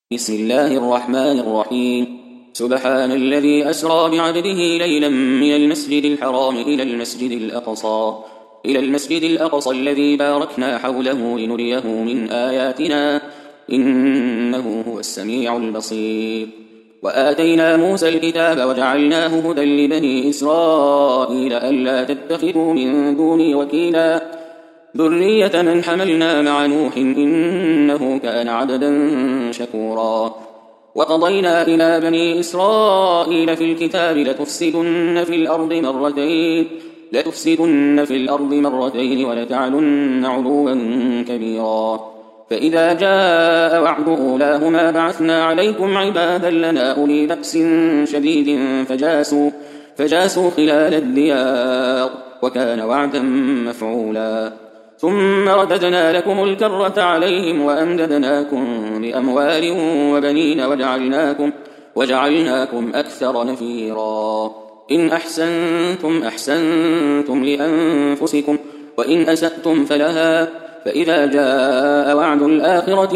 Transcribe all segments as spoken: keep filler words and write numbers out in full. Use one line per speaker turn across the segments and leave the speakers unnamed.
بسم الله الرحمن الرحيم. سبحان الذي أسرى بعبده ليلا من المسجد الحرام إلى المسجد الأقصى إلى المسجد الأقصى الذي باركنا حوله لنريه من آياتنا إنه هو السميع البصير. وآتينا موسى الكتاب وجعلناه هدى لبني إسرائيل ألا تتخذوا من دوني وكيلا ذرية من حملنا مع نوح إنه كان عبدا شكورا. وقضينا إلى بني إسرائيل في الكتاب لتفسدن في الأرض مرتين لتفسدن في الأرض مرتين ولتعلن علوا كبيرا. فإذا جاء وعد أولاهما بعثنا عليكم عبادا لنا أولي بأس شديد فجاسوا, فجاسوا خلال الديار وكان وعدا مفعولا. ثم رددنا لكم الكرة عليهم وأمددناكم بأموال وبنين وجعلناكم, وجعلناكم أكثر نفيرا. إن أحسنتم أحسنتم لأنفسكم وإن أسأتم فلها. فإذا جاء وعد الآخرة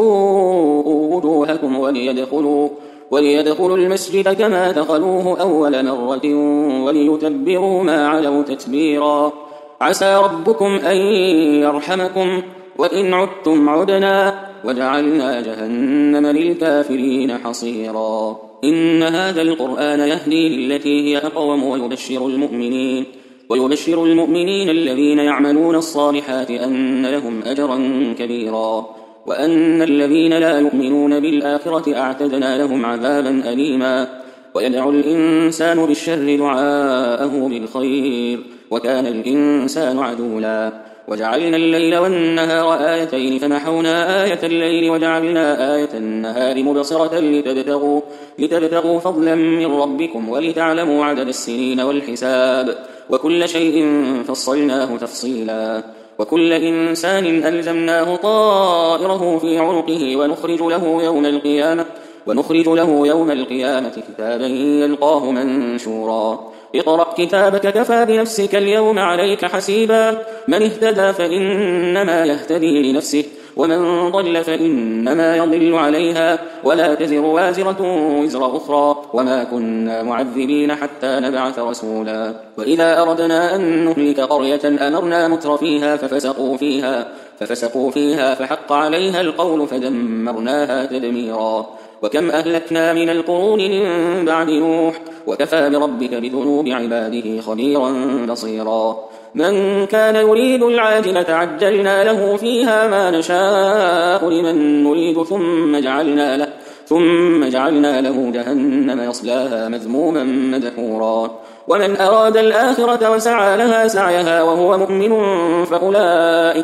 ليسوءوا وجوهكم وليدخلوا, وليدخلوا المسجد كما دخلوه أول مرة وليتبروا ما علوا تتبيرا. عسى ربكم أن يرحمكم وإن عدتم عدنا وجعلنا جهنم للكافرين حصيرا. إن هذا القرآن يهدي للتي هي أقوم ويبشر المؤمنين ويبشر المؤمنين الذين يعملون الصالحات أن لهم أجرا كبيرا وأن الذين لا يؤمنون بالآخرة أعتدنا لهم عذابا أليما. ويدعو الإنسان بالشر دعاءه بالخير وكان الإنسان عجولا. وجعلنا الليل والنهار آيتين فمحونا آية الليل وجعلنا آية النهار مبصرة لتبتغوا, لتبتغوا فضلا من ربكم ولتعلموا عدد السنين والحساب وكل شيء فصلناه تفصيلا. وكل إنسان ألزمناه طائره في عنقه ونخرج له يوم القيامة ونخرج له يوم القيامة كتابا يلقاه منشورا. اقرأ كتابك كفى بنفسك اليوم عليك حسيبا. من اهتدى فإنما يهتدي لنفسه ومن ضل فإنما يضل عليها ولا تزر وازرة وزر أخرى وما كنا معذبين حتى نبعث رسولا. وإذا أردنا أن نهلك قرية أمرنا متر فيها ففسقوا فيها, ففسقوا فيها فحق عليها القول فدمرناها تدميرا. وكم أهلكنا من القرون من بعد نوح وكفى بربك بذنوب عباده خبيرا بصيرا. من كان يريد العاجلة عجلنا له فيها ما نشاء لمن نريد ثم جعلنا له, ثم جعلنا له جهنم يصلاها مذموما مدحورا. ومن أراد الآخرة وسعى لها سعيها وهو مؤمن فأولئك,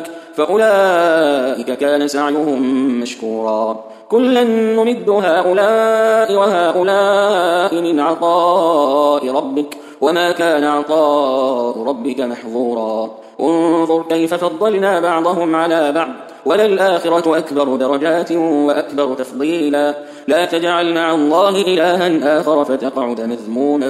فأولئك كان سعيهم مشكورا. كلا نمد هؤلاء وهؤلاء من عطاء ربك وما كان عطاء ربك محظورا. انظر كيف فضلنا بعضهم على بعض وللآخرة أكبر درجات وأكبر تفضيلا. لا تجعل مع الله إلها آخر فتقعد مذموما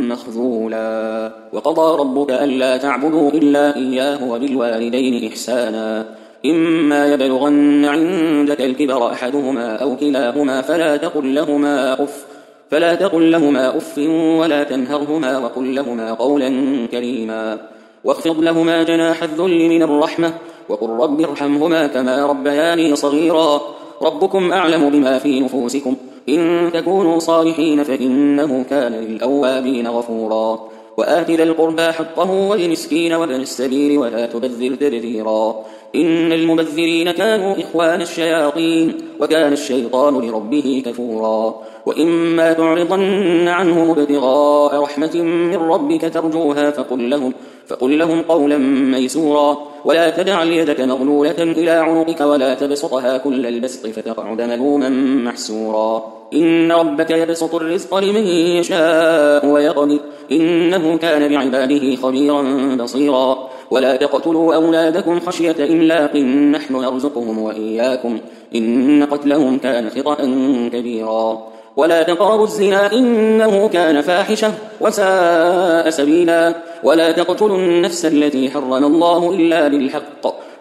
مخذولا. وقضى ربك ألا تعبدوا إلا إياه وبالوالدين إحسانا. إما يبلغن عندك الكبر أحدهما أو كلاهما فلا تقل لهما أف فلا تقل لهما أف ولا تنهرهما وقل لهما قولا كريما. واخفض لهما جناح الذل من الرحمة وقل رب ارحمهما كما ربياني صغيرا. ربكم أعلم بما في نفوسكم إن تكونوا صالحين فإنه كان للأوابين غفورا. وآت ذا القربى حقه والمسكين وابن السبيل ولا تبذر تبذيرا. إن المبذرين كانوا إخوان الشياطين وكان الشيطان لربه كفورا. وإما تعرضن عنهم ابتغاء رحمة من ربك ترجوها فقل لهم, فقل لهم قولا ميسورا. ولا تجعل يدك مغلولة إلى عنقك ولا تبسطها كل البسط فتقعد ملوما محسورا. إن ربك يبسط الرزق لمن يشاء ويقدر إنه كان بعباده خبيرا بصيرا. ولا تقتلوا أولادكم خشية إملاق نحن نرزقهم وإياكم إن قتلهم كان خطأ كبيرا. ولا تقربوا الزنا إنه كان فاحشة وساء سبيلا. ولا تقتلوا النفس التي حرم الله إلا بالحق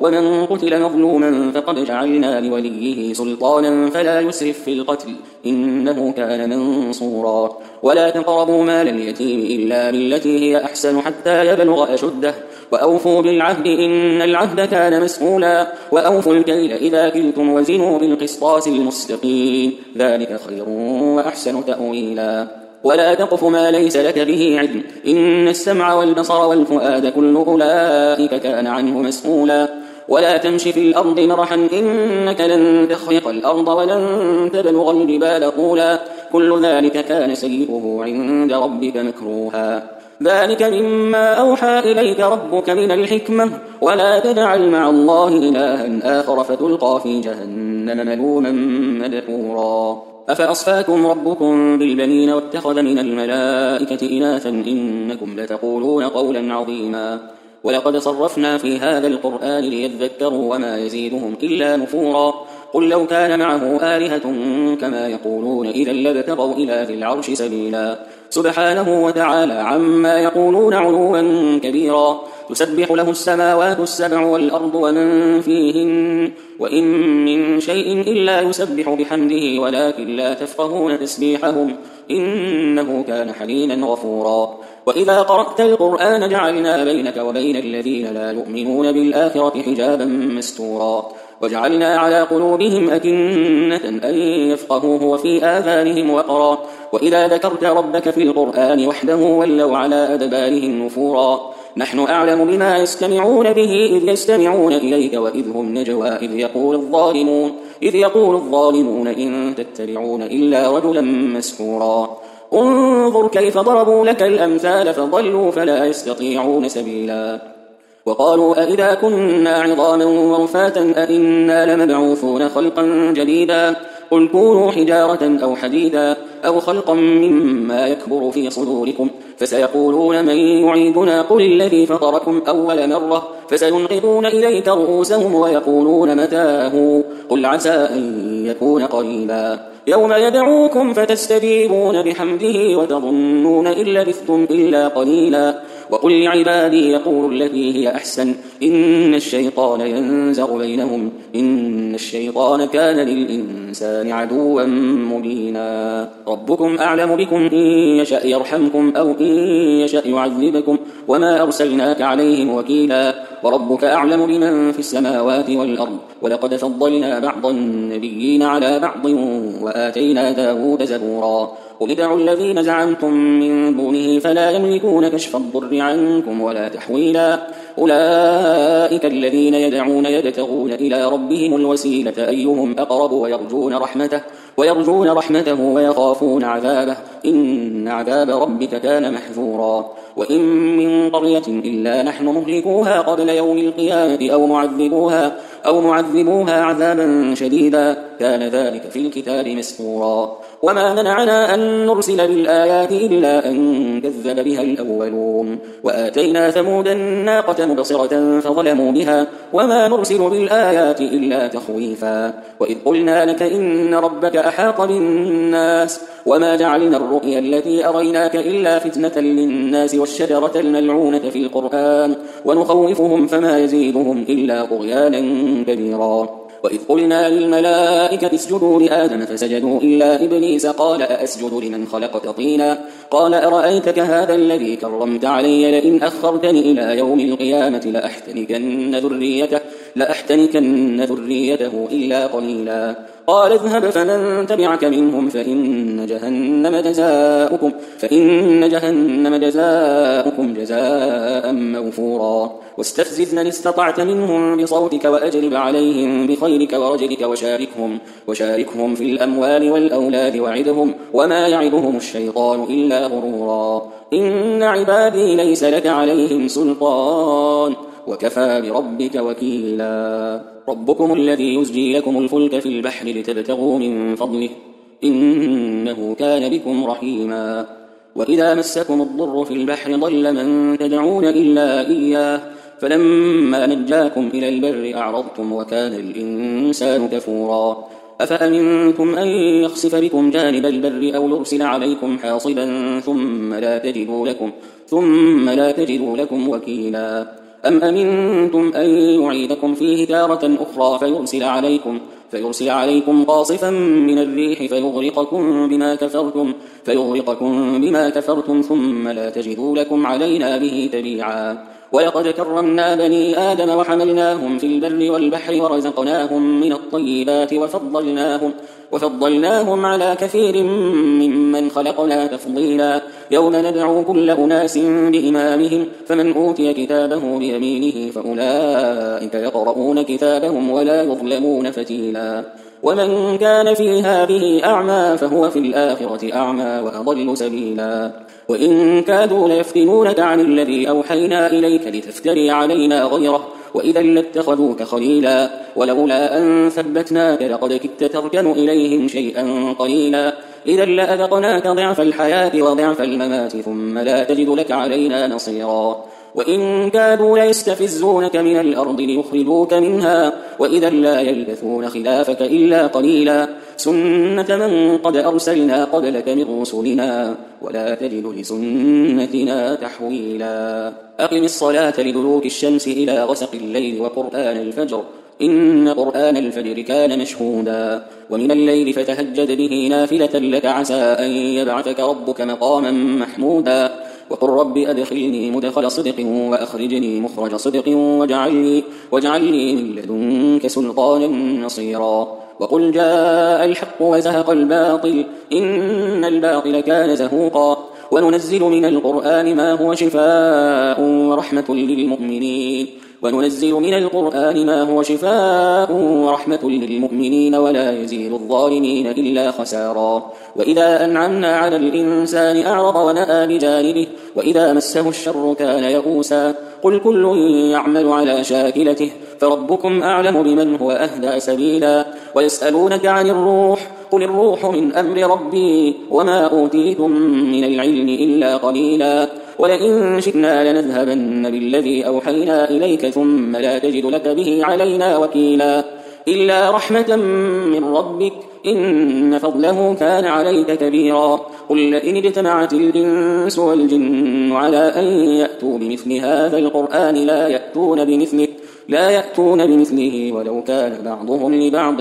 ومن قتل مظلوما فقد جعلنا لوليه سلطانا فلا يسرف في القتل إنه كان منصورا ولا تقربوا مال اليتيم إلا بالتي هي أحسن حتى يبلغ أشده وأوفوا بالعهد إن العهد كان مسؤولا وأوفوا الكيل إذا كلتم وزنوا بالقسطاس المستقيم ذلك خير وأحسن تأويلا ولا تقف ما ليس لك به علم إن السمع والبصر والفؤاد كل أولئك كان عنه مسؤولا ولا تمش في الأرض مرحا إنك لن تخرق الأرض ولن تبلغ الجبال طولا كل ذلك كان سيئه عند ربك مكروها ذلك مما أوحى إليك ربك من الحكمة ولا تجعل مع الله إلها آخر فتلقى في جهنم ملوما مدحورا أفأصفاكم ربكم بالبنين واتخذ من الملائكة إناثا إنكم لتقولون قولا عظيما ولقد صرفنا في هذا القرآن ليذكروا وما يزيدهم إلا نفورا قل لو كان معه آلهة كما يقولون إذا لابتغوا إلى ذي العرش سبيلا سبحانه وتعالى عما يقولون علوا كبيرا تسبح له السماوات السبع والأرض ومن فيهن وإن من شيء إلا يسبح بحمده ولكن لا تفقهون تسبيحهم إنه كان حليما غفورا وإذا قرأت القرآن جعلنا بينك وبين الذين لا يؤمنون بالآخرة حجابا مستورا وجعلنا على قلوبهم أكنة أن يفقهوه وفي آذانهم وقرا وإذا ذكرت ربك في القرآن وحده ولوا على أدبارهم نفورا نحن أعلم بما يستمعون به إذ يستمعون إليك وإذ هم نجوى إذ يقول الظالمون إذ يقول الظالمون إن تتبعون إلا رجلا مسحورا انظر كيف ضربوا لك الأمثال فضلوا فلا يستطيعون سبيلا وقالوا أئذا كنا عظاما ورفاتا أئنا لمبعوثون خلقا جديدا قل كونوا حجارة أو حديدا أو خلقا مما يكبر في صدوركم فسيقولون من يعيدنا قل الذي فطركم أول مرة فسينقضون إليك رؤوسهم ويقولون متاه قل عسى أن يكون قريبا يوم يدعوكم فتستجيبون بحمده وتظنون إن لبثتم إلا قليلا وقل لعبادي يقولوا التي هي أحسن إن الشيطان ينزغ بينهم إن الشيطان كان للإنسان عدوا مبينا ربكم أعلم بكم إن يشأ يرحمكم أو إن يشأ يعذبكم وما أرسلناك عليهم وكيلا وربك أعلم بمن في السماوات والأرض ولقد فضلنا بعض النبيين على بعض وآتينا داود زبورا قل ادعوا الذين زعمتم من دونه فلا يملكون كشف الضر عنكم ولا تحويلا أولئك الذين يدعون يبتغون إلى ربهم الوسيلة أيهم أقرب ويرجون رحمته ويرجون رحمته ويخافون عذابه إن عذاب ربك كان محذورا وإن من قرية إلا نحن مهلكوها قبل يوم القيامة أو معذبوها أو معذبوها عذابا شديدا كان ذلك في الكتاب مسطورا وما منعنا أن نرسل بالآيات إلا أن كذب بها الأولون وآتينا ثمود الناقة مبصرة فظلموا بها وما نرسل بالآيات إلا تخويفا وإذ قلنا لك إن ربك أحاط بالناس وما جعلنا الرؤيا التي أريناك إلا فتنة للناس والشجرة الملعونة في القرآن ونخوفهم فما يزيدهم إلا طغيانا كبيرا وإذ قلنا للملائكة اسجدوا لآدم فسجدوا إلا إبليس قال أأسجد لمن خلقت طينا قال أرأيتك هذا الذي كرمت علي لئن أخرتني إلى يوم القيامة لأحتنكن ذريته, لأحتنكن ذريته إلا قليلا قال اذهب فمن تبعك منهم فإن جهنم جزاؤكم, فإن جهنم جزاؤكم جزاء موفورا واستفزز من استطعت منهم بصوتك وأجلب عليهم بخيرك ورجلك وشاركهم, وشاركهم في الأموال والأولاد وعدهم وما يعدهم الشيطان إلا غرورا إن عبادي ليس لك عليهم سلطان وكفى بربك وكيلا ربكم الذي يزجي لكم الفلك في البحر لتبتغوا من فضله إنه كان بكم رحيما وإذا مسكم الضر في البحر ضل من تدعون إلا إياه فلما نجاكم إلى البر أعرضتم وكان الإنسان كفورا أفأمنتم أن يخسف بكم جانب البر أو يرسل عليكم حاصبا ثم لا تجدوا لكم, ثم لا تجدوا لكم وكيلا أم أمنتم أن يعيدكم فيه تارة أخرى فيرسل عليكم فيرسل عليكم قاصفا من الريح فيغرقكم بما كفرتم فيغرقكم بما كفرتم ثم لا تجدوا لكم علينا به تبيعا. ولقد كرمنا بني آدم وحملناهم في البر والبحر ورزقناهم من الطيبات وفضلناهم, وفضلناهم على كثير ممن خلقنا تفضيلا. يوم ندعو كل أناس بإمامهم فمن أوتي كتابه بيمينه فأولئك يقرؤون كتابهم ولا يظلمون فتيلا. ومن كان في هذه أعمى فهو في الآخرة أعمى وأضل سبيلا. وإن كادوا ليفتنونك عن الذي أوحينا إليك لتفتري علينا غيره وإذا لاتخذوك خليلا. ولولا أن ثبتناك لقد كدت تركن إليهم شيئا قليلا. إذا لأذقناك ضعف الحياة وضعف الممات ثم لا تجد لك علينا نصيرا. وإن كادوا ليستفزونك من الأرض ليخرجوك منها وإذا لا يلبثون خلافك إلا قليلا. سنة من قد أرسلنا قبلك من رسلنا ولا تجد لسنتنا تحويلا. أقم الصلاة لدلوك الشمس إلى غسق الليل وقرآن الفجر إن قرآن الفجر كان مشهودا. ومن الليل فتهجد به نافلة لك عسى أن يبعثك ربك مقاما محمودا. وقل رب أدخلني مدخل صدق وأخرجني مخرج صدق واجعل لي, واجعل لي من لدنك سلطانا نصيرا. وقل جاء الحق وزهق الباطل إن الباطل كان زهوقا. وننزل من القرآن ما هو شفاء ورحمة للمؤمنين وننزل من القرآن ما هو شفاء ورحمة للمؤمنين ولا يزيد الظالمين إلا خسارا. وإذا أنعمنا على الإنسان أعرض ونأى بجانبه وإذا مسه الشر كان يئوسا. قل كل يعمل على شاكلته فربكم أعلم بمن هو أهدى سبيلا. ويسألونك عن الروح قل الروح من أمر ربي وما أوتيتم من العلم إلا قليلا. ولئن شئنا لنذهبن بالذي أوحينا إليك ثم لا تجد لك به علينا وكيلا. إلا رحمة من ربك إن فضله كان عليك كبيرا. قل لئن اجتمعت الإنس والجن على أن يأتوا بمثل هذا القرآن لا يأتون بمثله, لا يأتون بمثله ولو كان بعضهم لبعض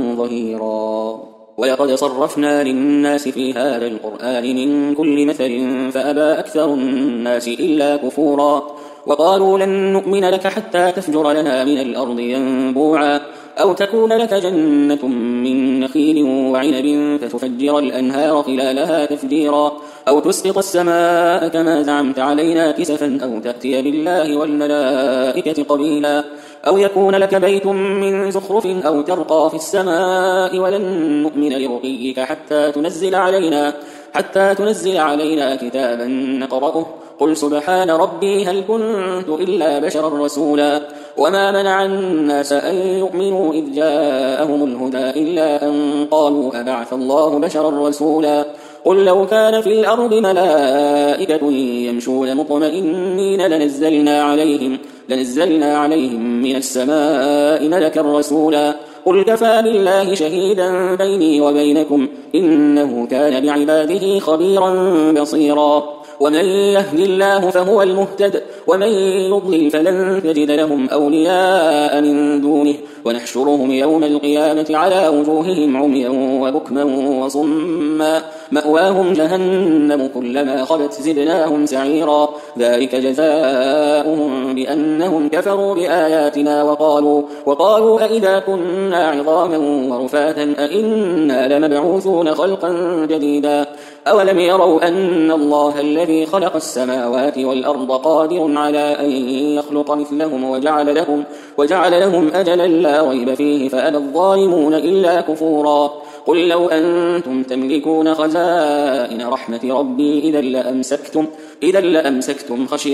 ظهيرا. ولقد صرفنا للناس في هذا القرآن من كل مثل فأبى أكثر الناس إلا كفورا. وقالوا لن نؤمن لك حتى تفجر لنا من الأرض ينبوعا أو تكون لك جنة من نخيل وعنب فتفجر الأنهار خلالها تفجيرا أو تسقط السماء كما زعمت علينا كسفا أو تأتي بالله والملائكة قبيلا أو يكون لك بيت من زخرف أو ترقى في السماء ولن نؤمن لرقيك حتى تنزل علينا حتى تنزل علينا كتابا نقرأه. قل سبحان ربي هل كنت إلا بشرا رسولا. وما منع الناس أن يؤمنوا إذ جاءهم الهدى إلا أن قالوا أبعث الله بشرا رسولا. قل لو كان في الأرض ملائكة يمشون مطمئنين لنزلنا عليهم, لنزلنا عليهم من السماء ملكا رسولا. قل كفى بالله شهيدا بيني وبينكم إنه كان بعباده خبيرا بصيرا. ومن يهد الله فهو المهتد ومن يضلل فلن تجد لهم أولياء من دونه ونحشرهم يوم القيامة على وجوههم عميا وبكما وصما مأواهم جهنم كلما خبت زدناهم سعيرا. ذلك جزاؤهم بأنهم كفروا بآياتنا وقالوا, وقالوا أئذا كنا عظاما ورفاتا أئنا لمبعوثون خلقا جديدا. أولم يروا أن الله الذي خلق السماوات والأرض قادر على أن يخلق مثلهم وجعل لهم, وجعل لهم أجلا لا ريب فيه فأبى الظالمون إلا كفورا. قل لو أنتم تملكون خزائن رحمة ربي إذا لأمسكتم, إذا لأمسكتم خشية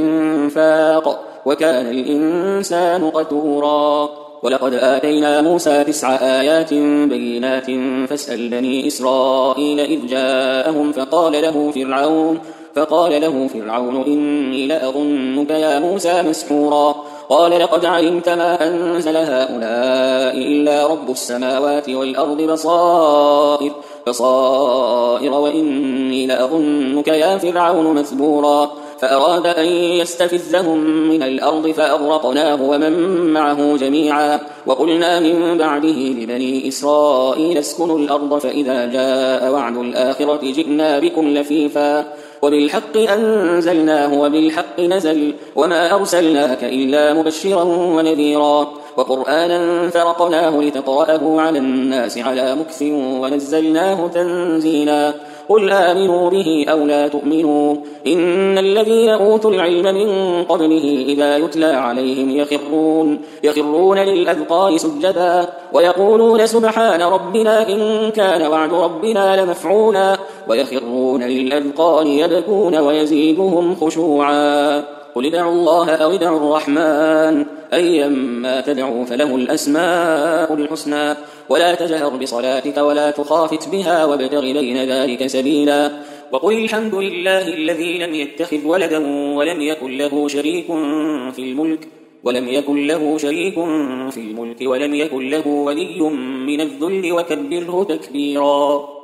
الإنفاق وكان الإنسان قتورا. ولقد آتينا موسى تسع آيات بينات فاسأل بني إسرائيل إذ جاءهم فقال له فرعون فقال له فرعون إني لأظنك يا موسى مسحورا. قال لقد علمت ما أنزل هؤلاء إلا رب السماوات والأرض بصائر, بصائر وإني لأظنك يا فرعون مثبورا. فأراد أن يستفزهم من الأرض فأغرقناه ومن معه جميعا وقلنا من بعده لبني إسرائيل اسكنوا الأرض فإذا جاء وعد الآخرة جئنا بكم لفيفا وبالحق أنزلناه وبالحق نزل وما أرسلناك إلا مبشرا ونذيرا وقرآنا فرقناه لتقرأه على الناس على مكث ونزلناه تنزيلا قل آمنوا به أو لا تؤمنوا إن الذين أوتوا العلم من قبله إذا يتلى عليهم يخرون, يخرون للأذقان سجدا ويقولون سبحان ربنا إن كان وعد ربنا لمفعولا ويخرون للأذقان يبكون ويزيدهم خشوعا قل ادعوا الله أو ادعوا الرحمن أيما تدعوا فله الأسماء الحسنى ولا تجهر بصلاتك ولا تخافت بها وابتغ بين ذلك سبيلا وقل الحمد لله الذي لم يتخذ ولدا ولم يكن له شريك في الملك ولم يكن له شريك في الملك ولم يكن له ولي من الذل وكبره تكبيرا.